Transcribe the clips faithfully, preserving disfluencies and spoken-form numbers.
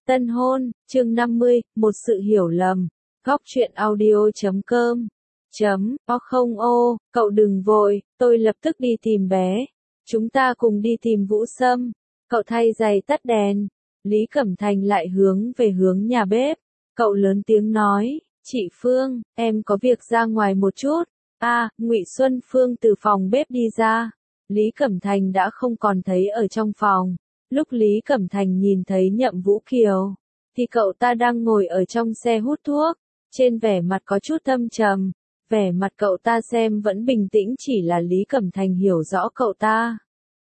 Tân hôn, chương năm mươi, một sự hiểu lầm. Góc truyện audio chấm com. Chấm, o không ô, cậu đừng vội, tôi lập tức đi tìm bé. Chúng ta cùng đi tìm Vũ Sâm. Cậu thay giày tắt đèn. Lý Cẩm Thành lại hướng về hướng nhà bếp. Cậu lớn tiếng nói, chị Phương, em có việc ra ngoài một chút. À, Ngụy Xuân Phương từ phòng bếp đi ra. Lý Cẩm Thành đã không còn thấy ở trong phòng. Lúc Lý Cẩm Thành nhìn thấy Nhậm Vũ Kiều, thì cậu ta đang ngồi ở trong xe hút thuốc, trên vẻ mặt có chút thâm trầm, vẻ mặt cậu ta xem vẫn bình tĩnh, chỉ là Lý Cẩm Thành hiểu rõ cậu ta.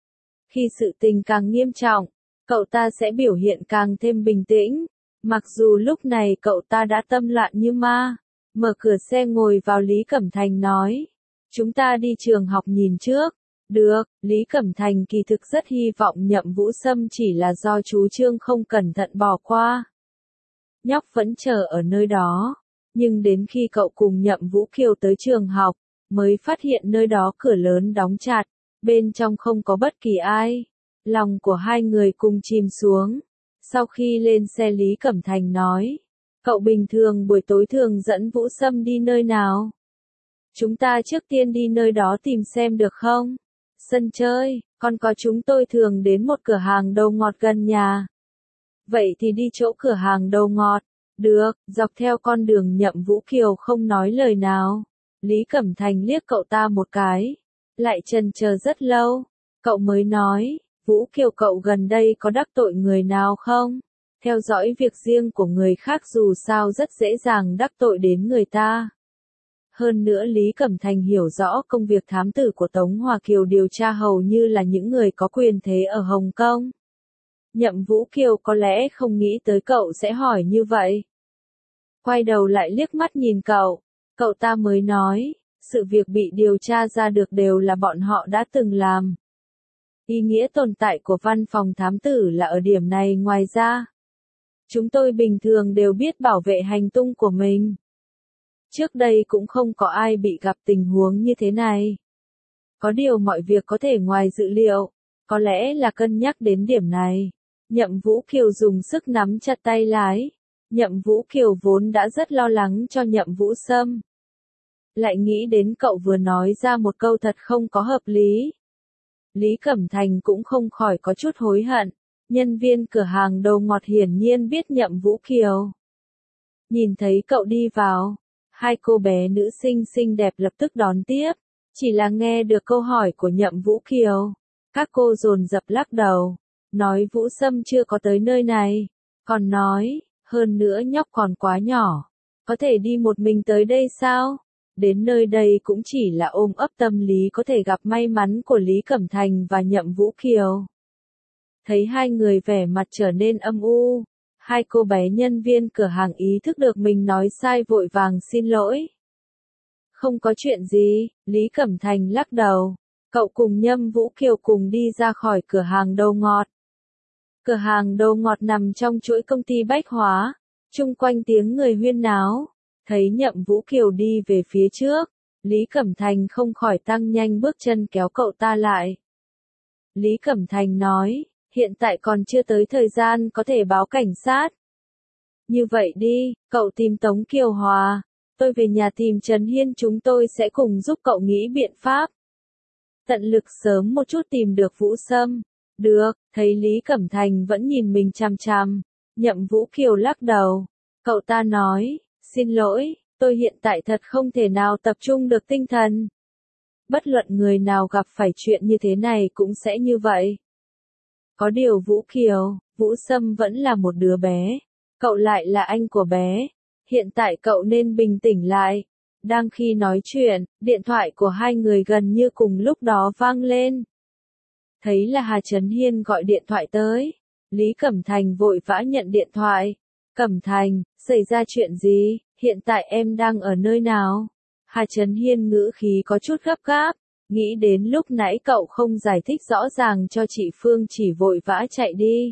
Khi sự tình càng nghiêm trọng, cậu ta sẽ biểu hiện càng thêm bình tĩnh, mặc dù lúc này cậu ta đã tâm loạn như ma. Mở cửa xe ngồi vào, Lý Cẩm Thành nói, chúng ta đi trường học nhìn trước. Được, Lý Cẩm Thành kỳ thực rất hy vọng Nhậm Vũ Sâm, chỉ là do chú Trương không cẩn thận bỏ qua. Nhóc vẫn chờ ở nơi đó, nhưng đến khi cậu cùng Nhậm Vũ Kiều tới trường học, mới phát hiện nơi đó cửa lớn đóng chặt, bên trong không có bất kỳ ai. Lòng của hai người cùng chìm xuống. Sau khi lên xe, Lý Cẩm Thành nói, cậu bình thường buổi tối thường dẫn Vũ Sâm đi nơi nào? Chúng ta trước tiên đi nơi đó tìm xem được không? Sân chơi, còn có chúng tôi thường đến một cửa hàng đầu ngọt gần nhà. Vậy thì đi chỗ cửa hàng đầu ngọt. Được, dọc theo con đường. Nhậm Vũ Kiều không nói lời nào. Lý Cẩm Thành liếc cậu ta một cái, lại chần chờ rất lâu, cậu mới nói, Vũ Kiều, cậu gần đây có đắc tội người nào không? Theo dõi việc riêng của người khác dù sao rất dễ dàng đắc tội đến người ta. Hơn nữa Lý Cẩm Thành hiểu rõ công việc thám tử của Tống Hòa Kiều điều tra hầu như là những người có quyền thế ở Hồng Kông. Nhậm Vũ Kiều có lẽ không nghĩ tới cậu sẽ hỏi như vậy. Quay đầu lại liếc mắt nhìn cậu, cậu ta mới nói, sự việc bị điều tra ra được đều là bọn họ đã từng làm. Ý nghĩa tồn tại của văn phòng thám tử là ở điểm này, ngoài ra, chúng tôi bình thường đều biết bảo vệ hành tung của mình. Trước đây cũng không có ai bị gặp tình huống như thế này. Có điều mọi việc có thể ngoài dự liệu, có lẽ là cân nhắc đến điểm này. Nhậm Vũ Kiều dùng sức nắm chặt tay lái. Nhậm Vũ Kiều vốn đã rất lo lắng cho Nhậm Vũ Sâm. Lại nghĩ đến cậu vừa nói ra một câu thật không có hợp lý. Lý Cẩm Thành cũng không khỏi có chút hối hận. Nhân viên cửa hàng đầu ngọt hiển nhiên biết Nhậm Vũ Kiều. Nhìn thấy cậu đi vào, hai cô bé nữ sinh xinh đẹp lập tức đón tiếp. Chỉ là nghe được câu hỏi của Nhậm Vũ Kiều, các cô dồn dập lắc đầu, nói Vũ Sâm chưa có tới nơi này. Còn nói, hơn nữa nhóc còn quá nhỏ, có thể đi một mình tới đây sao? Đến nơi đây cũng chỉ là ôm ấp tâm lý có thể gặp may mắn của Lý Cẩm Thành và Nhậm Vũ Kiều. Thấy hai người vẻ mặt trở nên âm u, hai cô bé nhân viên cửa hàng ý thức được mình nói sai, vội vàng xin lỗi. Không có chuyện gì, Lý Cẩm Thành lắc đầu. Cậu cùng Nhậm Vũ Kiều cùng đi ra khỏi cửa hàng đầu ngọt. Cửa hàng đầu ngọt nằm trong chuỗi công ty bách hóa, chung quanh tiếng người huyên náo. Thấy Nhậm Vũ Kiều đi về phía trước, Lý Cẩm Thành không khỏi tăng nhanh bước chân kéo cậu ta lại. Lý Cẩm Thành nói, hiện tại còn chưa tới thời gian có thể báo cảnh sát. Như vậy đi, cậu tìm Tống Kiều Hòa, tôi về nhà tìm Trần Hiên, chúng tôi sẽ cùng giúp cậu nghĩ biện pháp. Tận lực sớm một chút tìm được Vũ Sâm. Được, thấy Lý Cẩm Thành vẫn nhìn mình chằm chằm, Nhậm Vũ Kiều lắc đầu. Cậu ta nói, xin lỗi, tôi hiện tại thật không thể nào tập trung được tinh thần. Bất luận người nào gặp phải chuyện như thế này cũng sẽ như vậy. Có điều Vũ Kiều, Vũ Sâm vẫn là một đứa bé, cậu lại là anh của bé. Hiện tại cậu nên bình tĩnh lại. Đang khi nói chuyện, điện thoại của hai người gần như cùng lúc đó vang lên. Thấy là Hà Trấn Hiên gọi điện thoại tới, Lý Cẩm Thành vội vã nhận điện thoại. Cẩm Thành, xảy ra chuyện gì, hiện tại em đang ở nơi nào? Hà Trấn Hiên ngữ khí có chút gấp gáp, nghĩ đến lúc nãy cậu không giải thích rõ ràng cho chị Phương, chỉ vội vã chạy đi.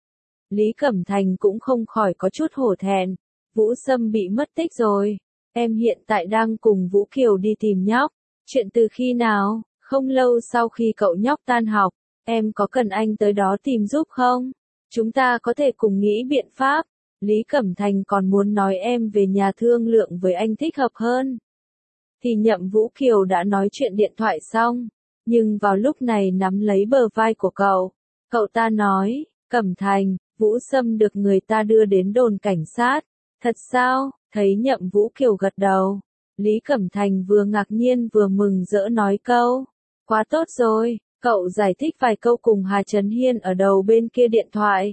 Lý Cẩm Thành cũng không khỏi có chút hổ thẹn, Vũ Sâm bị mất tích rồi, em hiện tại đang cùng Vũ Kiều đi tìm nhóc, chuyện từ khi nào? Không lâu sau khi cậu nhóc tan học, em có cần anh tới đó tìm giúp không? Chúng ta có thể cùng nghĩ biện pháp. Lý Cẩm Thành còn muốn nói em về nhà thương lượng với anh thích hợp hơn. Thì Nhậm Vũ Kiều đã nói chuyện điện thoại xong, nhưng vào lúc này nắm lấy bờ vai của cậu. Cậu ta nói, Cẩm Thành, Vũ Sâm được người ta đưa đến đồn cảnh sát. Thật sao? Thấy Nhậm Vũ Kiều gật đầu. Lý Cẩm Thành vừa ngạc nhiên vừa mừng rỡ nói câu. Quá tốt rồi, cậu giải thích vài câu cùng Hà Trấn Hiên ở đầu bên kia điện thoại.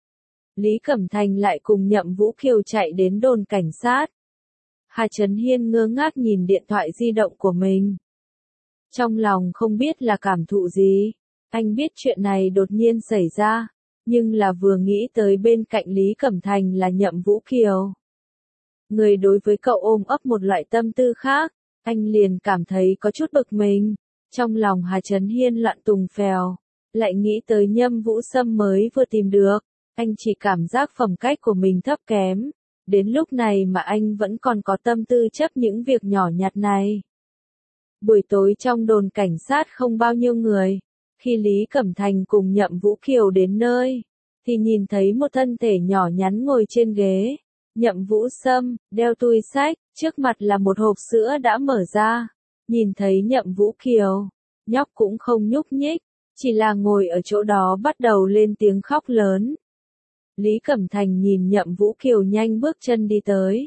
Lý Cẩm Thành lại cùng Nhậm Vũ Kiều chạy đến đồn cảnh sát. Hà Trấn Hiên ngơ ngác nhìn điện thoại di động của mình. Trong lòng không biết là cảm thụ gì. Anh biết chuyện này đột nhiên xảy ra, nhưng là vừa nghĩ tới bên cạnh Lý Cẩm Thành là Nhậm Vũ Kiều. Người đối với cậu ôm ấp một loại tâm tư khác, anh liền cảm thấy có chút bực mình. Trong lòng Hà Trấn Hiên loạn tùng phèo, lại nghĩ tới Nhâm Vũ Sâm mới vừa tìm được. Anh chỉ cảm giác phẩm cách của mình thấp kém. Đến lúc này mà anh vẫn còn có tâm tư chấp những việc nhỏ nhặt này. Buổi tối trong đồn cảnh sát không bao nhiêu người. Khi Lý Cẩm Thành cùng Nhậm Vũ Kiều đến nơi, thì nhìn thấy một thân thể nhỏ nhắn ngồi trên ghế. Nhậm Vũ Sâm, đeo túi xách, trước mặt là một hộp sữa đã mở ra. Nhìn thấy Nhậm Vũ Kiều, nhóc cũng không nhúc nhích, chỉ là ngồi ở chỗ đó bắt đầu lên tiếng khóc lớn. Lý Cẩm Thành nhìn Nhậm Vũ Kiều nhanh bước chân đi tới.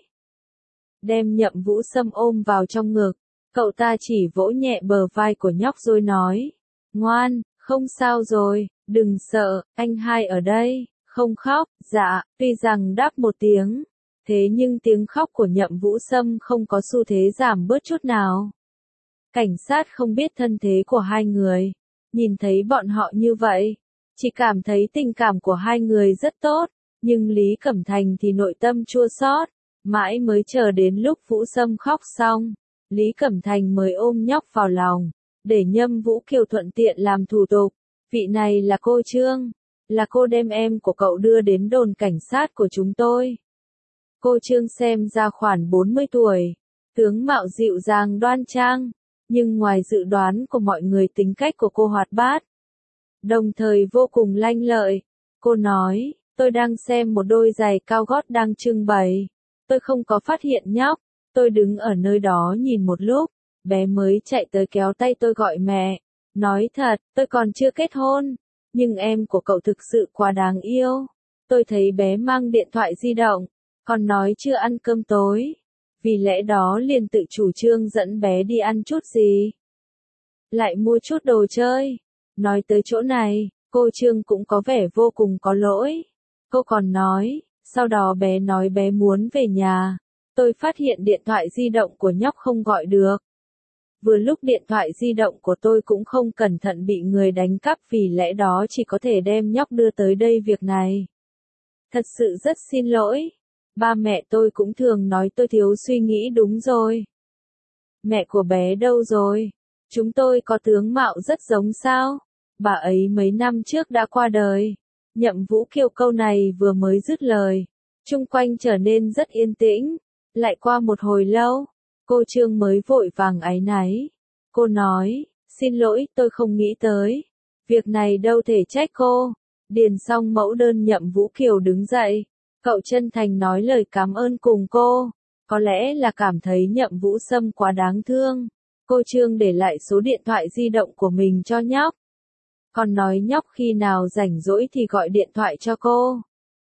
Đem Nhậm Vũ Sâm ôm vào trong ngực, cậu ta chỉ vỗ nhẹ bờ vai của nhóc rồi nói. Ngoan, không sao rồi, đừng sợ, anh hai ở đây, không khóc. Dạ, tuy rằng đáp một tiếng, thế nhưng tiếng khóc của Nhậm Vũ Sâm không có xu thế giảm bớt chút nào. Cảnh sát không biết thân thế của hai người, nhìn thấy bọn họ như vậy, chỉ cảm thấy tình cảm của hai người rất tốt, nhưng Lý Cẩm Thành thì nội tâm chua xót, mãi mới chờ đến lúc Vũ Sâm khóc xong, Lý Cẩm Thành mới ôm nhóc vào lòng, để Nhâm Vũ Kiều thuận tiện làm thủ tục. Vị này là cô Trương, là cô đem em của cậu đưa đến đồn cảnh sát của chúng tôi. Cô Trương xem ra khoảng bốn mươi tuổi, tướng mạo dịu dàng đoan trang, nhưng ngoài dự đoán của mọi người tính cách của cô hoạt bát, đồng thời vô cùng lanh lợi. Cô nói, tôi đang xem một đôi giày cao gót đang trưng bày. Tôi không có phát hiện nhóc, tôi đứng ở nơi đó nhìn một lúc, bé mới chạy tới kéo tay tôi gọi mẹ. Nói thật, tôi còn chưa kết hôn, nhưng em của cậu thực sự quá đáng yêu. Tôi thấy bé mang điện thoại di động, còn nói chưa ăn cơm tối. Vì lẽ đó liền tự chủ trương dẫn bé đi ăn chút gì. Lại mua chút đồ chơi. Nói tới chỗ này, cô Trương cũng có vẻ vô cùng có lỗi. Cô còn nói, sau đó bé nói bé muốn về nhà. Tôi phát hiện điện thoại di động của nhóc không gọi được. Vừa lúc điện thoại di động của tôi cũng không cẩn thận bị người đánh cắp, vì lẽ đó chỉ có thể đem nhóc đưa tới đây việc này. Thật sự rất xin lỗi. Ba mẹ tôi cũng thường nói tôi thiếu suy nghĩ. Đúng rồi. Mẹ của bé đâu rồi? Chúng tôi có tướng mạo rất giống sao? Bà ấy mấy năm trước đã qua đời. Nhậm Vũ Kiều câu này vừa mới dứt lời, chung quanh trở nên rất yên tĩnh. Lại qua một hồi lâu, cô Trương mới vội vàng áy náy. Cô nói, xin lỗi, tôi không nghĩ tới. Việc này đâu thể trách cô. Điền xong mẫu đơn Nhậm Vũ Kiều đứng dậy. Cậu chân thành nói lời cảm ơn cùng cô. Có lẽ là cảm thấy Nhậm Vũ Sâm quá đáng thương. Cô Trương để lại số điện thoại di động của mình cho nhóc. Còn nói nhóc khi nào rảnh rỗi thì gọi điện thoại cho cô.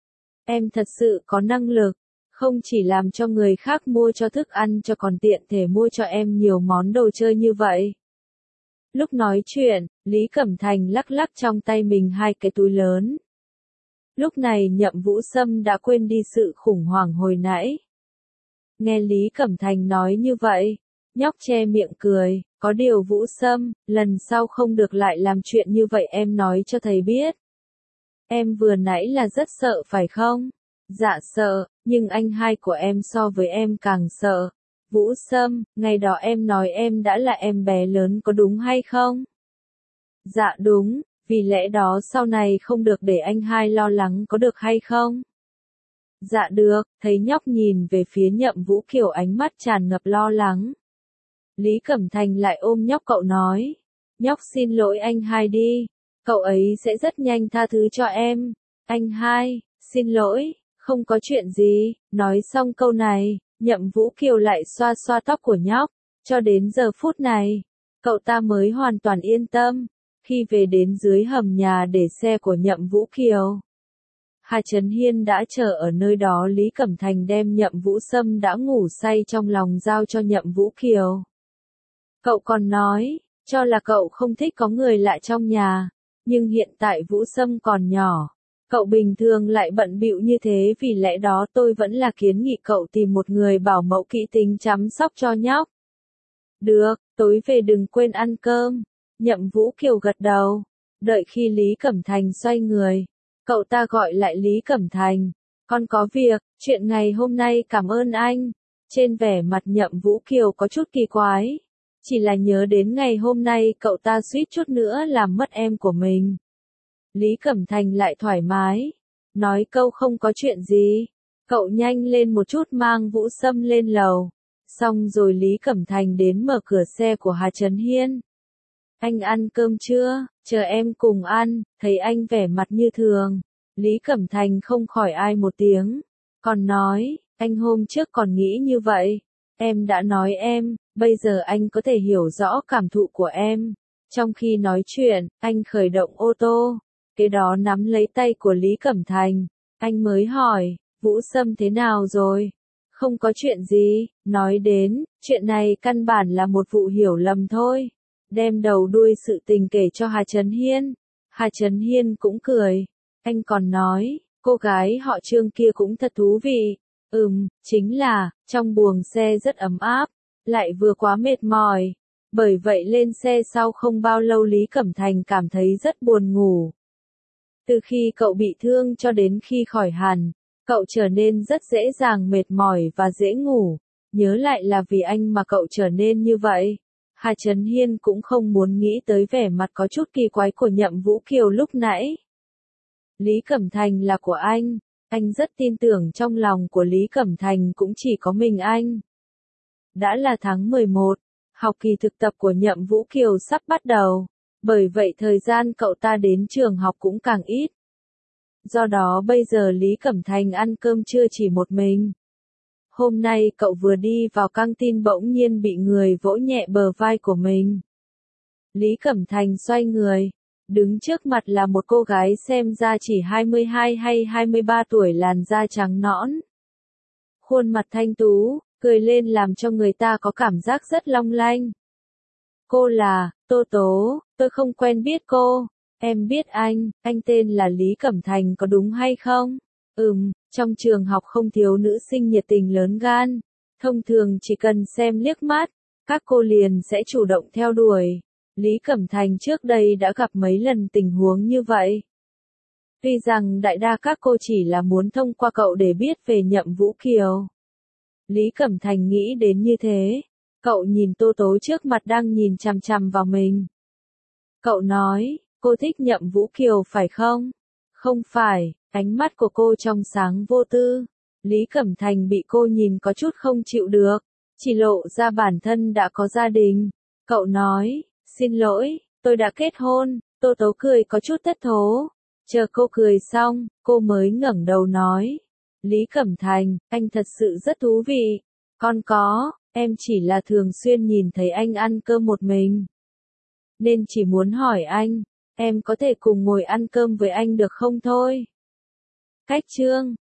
Em thật sự có năng lực. Không chỉ làm cho người khác mua cho thức ăn cho còn tiện thể mua cho em nhiều món đồ chơi như vậy. Lúc nói chuyện, Lý Cẩm Thành lắc lắc trong tay mình hai cái túi lớn. Lúc này Nhậm Vũ Sâm đã quên đi sự khủng hoảng hồi nãy. Nghe Lý Cẩm Thành nói như vậy, nhóc che miệng cười, có điều Vũ Sâm, lần sau không được lại làm chuyện như vậy, em nói cho thầy biết. Em vừa nãy là rất sợ phải không? Dạ sợ, nhưng anh hai của em so với em càng sợ. Vũ Sâm, ngày đó em nói em đã là em bé lớn có đúng hay không? Dạ đúng, vì lẽ đó sau này không được để anh hai lo lắng có được hay không? Dạ được, thấy nhóc nhìn về phía Nhậm Vũ Kiều ánh mắt tràn ngập lo lắng. Lý Cẩm Thành lại ôm nhóc cậu nói. Nhóc xin lỗi anh hai đi, cậu ấy sẽ rất nhanh tha thứ cho em. Anh hai, xin lỗi, không có chuyện gì. Nói xong câu này, Nhậm Vũ Kiều lại xoa xoa tóc của nhóc. Cho đến giờ phút này, cậu ta mới hoàn toàn yên tâm. Khi về đến dưới hầm nhà để xe của Nhậm Vũ Kiều, Hà Trấn Hiên đã chờ ở nơi đó. Lý Cẩm Thành đem Nhậm Vũ Sâm đã ngủ say trong lòng giao cho Nhậm Vũ Kiều. Cậu còn nói, cho là cậu không thích có người lạ trong nhà, nhưng hiện tại Vũ Sâm còn nhỏ. Cậu bình thường lại bận bịu như thế, vì lẽ đó tôi vẫn là kiến nghị cậu tìm một người bảo mẫu kỹ tính chăm sóc cho nhóc. Được, tối về đừng quên ăn cơm. Nhậm Vũ Kiều gật đầu. Đợi khi Lý Cẩm Thành xoay người, cậu ta gọi lại Lý Cẩm Thành. Con có việc, chuyện ngày hôm nay cảm ơn anh. Trên vẻ mặt Nhậm Vũ Kiều có chút kỳ quái. Chỉ là nhớ đến ngày hôm nay cậu ta suýt chút nữa làm mất em của mình. Lý Cẩm Thành lại thoải mái. Nói câu không có chuyện gì. Cậu nhanh lên một chút mang Vũ Sâm lên lầu. Xong rồi Lý Cẩm Thành đến mở cửa xe của Hà Trấn Hiên. Anh ăn cơm chưa? Chờ em cùng ăn. Thấy anh vẻ mặt như thường, Lý Cẩm Thành không khỏi ai một tiếng. Còn nói, anh hôm trước còn nghĩ như vậy. Em đã nói em, bây giờ anh có thể hiểu rõ cảm thụ của em. Trong khi nói chuyện, anh khởi động ô tô. Kế đó nắm lấy tay của Lý Cẩm Thành. Anh mới hỏi, Vũ Sâm thế nào rồi? Không có chuyện gì. Nói đến, chuyện này căn bản là một vụ hiểu lầm thôi. Đem đầu đuôi sự tình kể cho Hà Trấn Hiên. Hà Trấn Hiên cũng cười. Anh còn nói, cô gái họ Trương kia cũng thật thú vị. Ừm, chính là, trong buồng xe rất ấm áp, lại vừa quá mệt mỏi. Bởi vậy lên xe sau không bao lâu Lý Cẩm Thành cảm thấy rất buồn ngủ. Từ khi cậu bị thương cho đến khi khỏi hẳn, cậu trở nên rất dễ dàng mệt mỏi và dễ ngủ. Nhớ lại là vì anh mà cậu trở nên như vậy. Hà Trấn Hiên cũng không muốn nghĩ tới vẻ mặt có chút kỳ quái của Nhậm Vũ Kiều lúc nãy. Lý Cẩm Thành là của anh. Anh rất tin tưởng trong lòng của Lý Cẩm Thành cũng chỉ có mình anh. Đã là tháng mười một, học kỳ thực tập của Nhậm Vũ Kiều sắp bắt đầu. Bởi vậy thời gian cậu ta đến trường học cũng càng ít. Do đó bây giờ Lý Cẩm Thành ăn cơm trưa chỉ một mình. Hôm nay cậu vừa đi vào căng tin bỗng nhiên bị người vỗ nhẹ bờ vai của mình. Lý Cẩm Thành xoay người. Đứng trước mặt là một cô gái xem ra chỉ hai mươi hai hay hai mươi ba tuổi, làn da trắng nõn. Khuôn mặt thanh tú, cười lên làm cho người ta có cảm giác rất long lanh. Cô là, Tô Tố, tôi không quen biết cô. Em biết anh, anh tên là Lý Cẩm Thành có đúng hay không? Ừm, trong trường học không thiếu nữ sinh nhiệt tình lớn gan. Thông thường chỉ cần xem liếc mắt, các cô liền sẽ chủ động theo đuổi. Lý Cẩm Thành trước đây đã gặp mấy lần tình huống như vậy. Tuy rằng đại đa các cô chỉ là muốn thông qua cậu để biết về Nhậm Vũ Kiều. Lý Cẩm Thành nghĩ đến như thế. Cậu nhìn Tô Tố trước mặt đang nhìn chằm chằm vào mình. Cậu nói, cô thích Nhậm Vũ Kiều phải không? Không phải, ánh mắt của cô trong sáng vô tư. Lý Cẩm Thành bị cô nhìn có chút không chịu được, chỉ lộ ra bản thân đã có gia đình. Cậu nói, xin lỗi, tôi đã kết hôn. Tô Tố cười có chút thất thố. Chờ cô cười xong, cô mới ngẩng đầu nói. Lý Cẩm Thành, anh thật sự rất thú vị. Con có, em chỉ là thường xuyên nhìn thấy anh ăn cơm một mình. Nên chỉ muốn hỏi anh, em có thể cùng ngồi ăn cơm với anh được không thôi? Cách chương